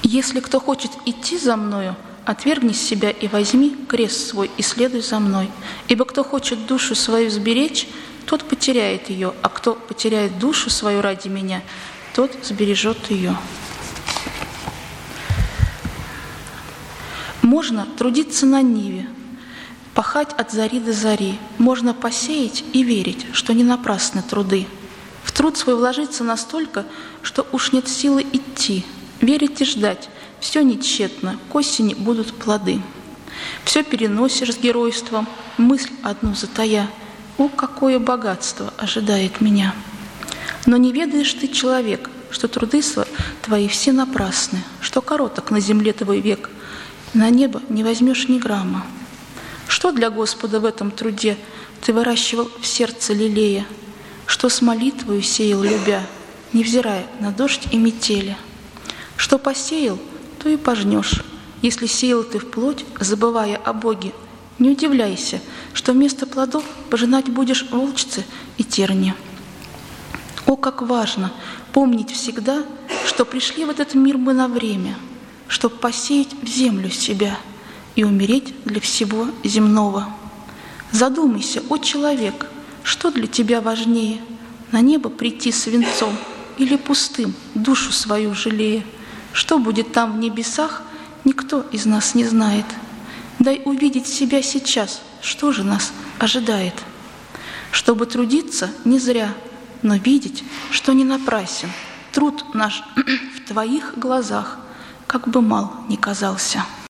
Если кто хочет идти за мною, отвергни себя и возьми крест свой и следуй за мной. Ибо кто хочет душу свою сберечь, тот потеряет ее, а кто потеряет душу свою ради меня, тот сбережет ее. Можно трудиться на ниве, пахать от зари до зари. Можно посеять и верить, что не напрасны труды. В труд свой вложиться настолько, что уж нет силы идти. Верить и ждать — все нетщетно, к осени будут плоды. Все переносишь с геройством, мысль одну затая. О, какое богатство ожидает меня! Но не ведаешь ты, человек, что труды твои все напрасны, что короток на земле твой век, на небо не возьмешь ни грамма. Что для Господа в этом труде ты выращивал в сердце лелея, что с молитвою сеял любя, невзирая на дождь и метели? Что посеял, то и пожнешь. Если сеял ты вплоть, забывая о Боге, не удивляйся, что вместо плодов пожинать будешь волчцы и терни. О, как важно помнить всегда, что пришли в этот мир мы на время, чтоб посеять в землю себя и умереть для всего земного. Задумайся, о человек, что для тебя важнее, на небо прийти свинцом или пустым, душу свою жалея? Что будет там в небесах, никто из нас не знает. Дай увидеть себя сейчас, что же нас ожидает. Чтобы трудиться не зря, но видеть, что не напрасен труд наш в твоих глазах, как бы мал ни казался.